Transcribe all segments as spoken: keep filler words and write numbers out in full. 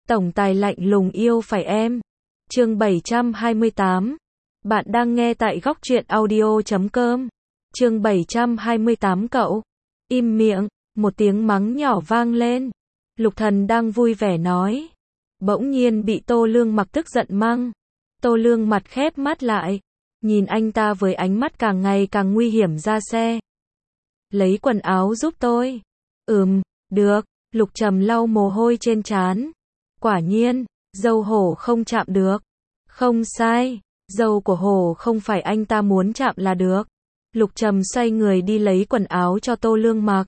Tổng tài lạnh lùng yêu phải em. Chương bảy trăm hai mươi tám. Bạn đang nghe tại góc truyện audio chấm com. Chương bảy trăm hai mươi tám cậu. Im miệng, một tiếng mắng nhỏ vang lên. Lục Thần đang vui vẻ nói. Bỗng nhiên bị Tô Lương Mặc tức giận mắng. Tô Lương mặt khép mắt lại. Nhìn anh ta với ánh mắt càng ngày càng nguy hiểm ra xe. Lấy quần áo giúp tôi. Ừm, được. Lục Trầm lau mồ hôi trên trán. Quả nhiên, dâu hổ không chạm được. Không sai, dâu của hổ không phải anh ta muốn chạm là được. Lục Trầm xoay người đi lấy quần áo cho Tô Lương Mặc.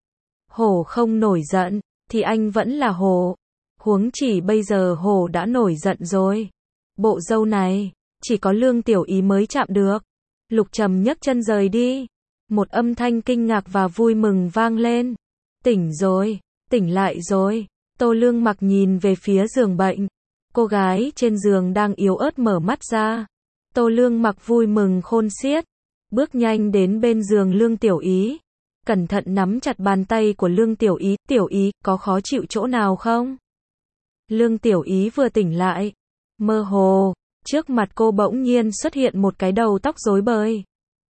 Hổ không nổi giận, thì anh vẫn là hổ. Huống chỉ bây giờ hổ đã nổi giận rồi. Bộ dâu này, chỉ có Lương Tiểu Ý mới chạm được. Lục Trầm nhấc chân rời đi. Một âm thanh kinh ngạc và vui mừng vang lên. Tỉnh rồi, tỉnh lại rồi. Tô Lương Mặc nhìn về phía giường bệnh. Cô gái trên giường đang yếu ớt mở mắt ra. Tô Lương Mặc vui mừng khôn xiết. Bước nhanh đến bên giường Lương Tiểu Ý. Cẩn thận nắm chặt bàn tay của Lương Tiểu Ý. Tiểu Ý, có khó chịu chỗ nào không? Lương Tiểu Ý vừa tỉnh lại. Mơ hồ, trước mặt cô bỗng nhiên xuất hiện một cái đầu tóc rối bời.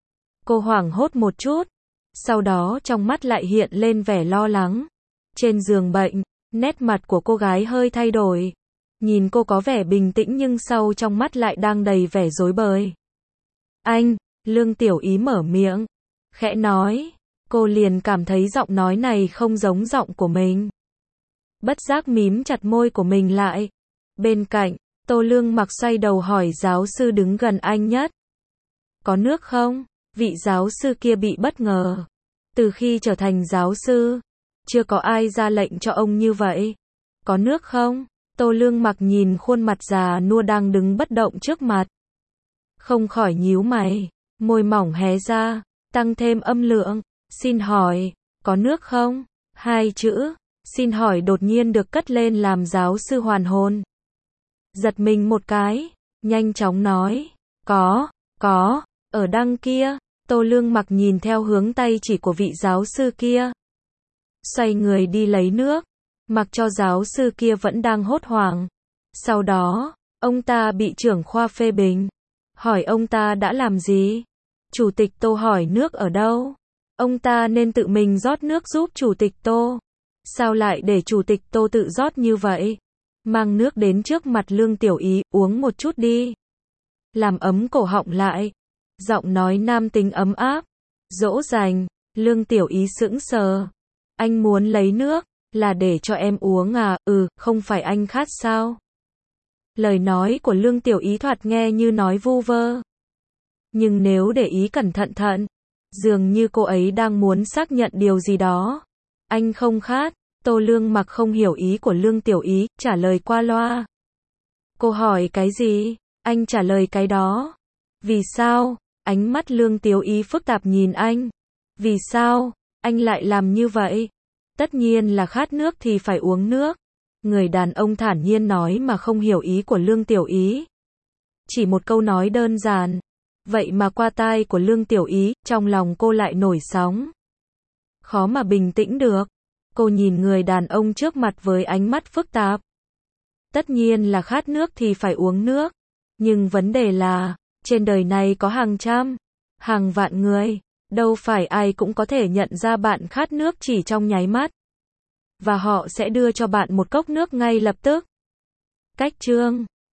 Cô hoảng hốt một chút. Sau đó trong mắt lại hiện lên vẻ lo lắng. Trên giường bệnh, nét mặt của cô gái hơi thay đổi. Nhìn cô có vẻ bình tĩnh nhưng sâu trong mắt lại đang đầy vẻ rối bời. Anh, Lương Tiểu Ý mở miệng. Khẽ nói. Cô liền cảm thấy giọng nói này không giống giọng của mình. Bất giác mím chặt môi của mình lại. Bên cạnh, Tô Lương Mặc xoay đầu hỏi giáo sư đứng gần anh nhất. Có nước không? Vị giáo sư kia bị bất ngờ. Từ khi trở thành giáo sư, chưa có ai ra lệnh cho ông như vậy. Có nước không? Tô Lương Mặc nhìn khuôn mặt già nua đang đứng bất động trước mặt. Không khỏi nhíu mày, môi mỏng hé ra, tăng thêm âm lượng. Xin hỏi, có nước không? Hai chữ, xin hỏi đột nhiên được cất lên làm giáo sư hoàn hồn. Giật mình một cái, nhanh chóng nói. Có, có, ở đằng kia. Tô Lương Mặc nhìn theo hướng tay chỉ của vị giáo sư kia. Xoay người đi lấy nước. Mặc cho giáo sư kia vẫn đang hốt hoảng. Sau đó, ông ta bị trưởng khoa phê bình. Hỏi ông ta đã làm gì? Chủ tịch Tô hỏi nước ở đâu? Ông ta nên tự mình rót nước giúp chủ tịch Tô. Sao lại để chủ tịch Tô tự rót như vậy? Mang nước đến trước mặt Lương Tiểu Ý, uống một chút đi. Làm ấm cổ họng lại. Giọng nói nam tính ấm áp. Dỗ dành. Lương Tiểu Ý sững sờ. Anh muốn lấy nước, là để cho em uống à? Ừ, không phải anh khát sao? Lời nói của Lương Tiểu Ý thoạt nghe như nói vu vơ. Nhưng nếu để ý cẩn thận thận, dường như cô ấy đang muốn xác nhận điều gì đó. Anh không khát. Tô Lương Mặc không hiểu ý của Lương Tiểu Ý, trả lời qua loa. Cô hỏi cái gì? Anh trả lời cái đó. Vì sao? Ánh mắt Lương Tiểu Ý phức tạp nhìn anh. Vì sao? Anh lại làm như vậy? Tất nhiên là khát nước thì phải uống nước. Người đàn ông thản nhiên nói mà không hiểu ý của Lương Tiểu Ý. Chỉ một câu nói đơn giản. Vậy mà qua tai của Lương Tiểu Ý, trong lòng cô lại nổi sóng. Khó mà bình tĩnh được. Cô nhìn người đàn ông trước mặt với ánh mắt phức tạp. Tất nhiên là khát nước thì phải uống nước. Nhưng vấn đề là, trên đời này có hàng trăm, hàng vạn người. Đâu phải ai cũng có thể nhận ra bạn khát nước chỉ trong nháy mắt. Và họ sẽ đưa cho bạn một cốc nước ngay lập tức. Cách chương